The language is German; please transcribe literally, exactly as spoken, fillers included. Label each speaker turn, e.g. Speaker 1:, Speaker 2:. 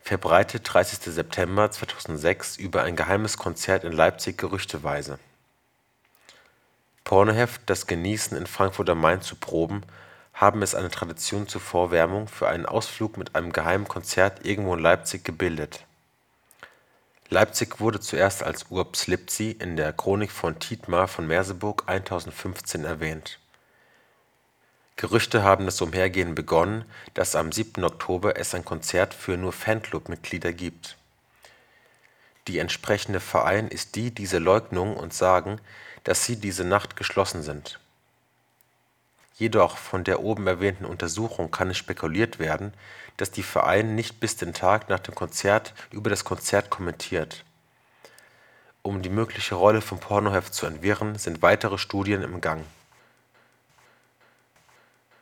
Speaker 1: verbreitet dreißigster September zweitausendsechs über ein geheimes Konzert in Leipzig gerüchteweise. Pornoheft Das Genießen in Frankfurt am Main zu proben, haben es eine Tradition zur Vorwärmung für einen Ausflug mit einem geheimen Konzert irgendwo in Leipzig gebildet. Leipzig wurde zuerst als Urbs Lipzi in der Chronik von Thietmar von Merseburg tausendfünfzehn erwähnt. Gerüchte haben das Umhergehen begonnen, dass am siebten Oktober es ein Konzert für nur Fanclub-Mitglieder gibt. Die entsprechende Verein ist die dieser Leugnung und sagen, dass sie diese Nacht geschlossen sind. Jedoch von der oben erwähnten Untersuchung kann es spekuliert werden, dass die Verein nicht bis den Tag nach dem Konzert über das Konzert kommentiert. Um die mögliche Rolle vom Pornoheft zu entwirren, sind weitere Studien im Gang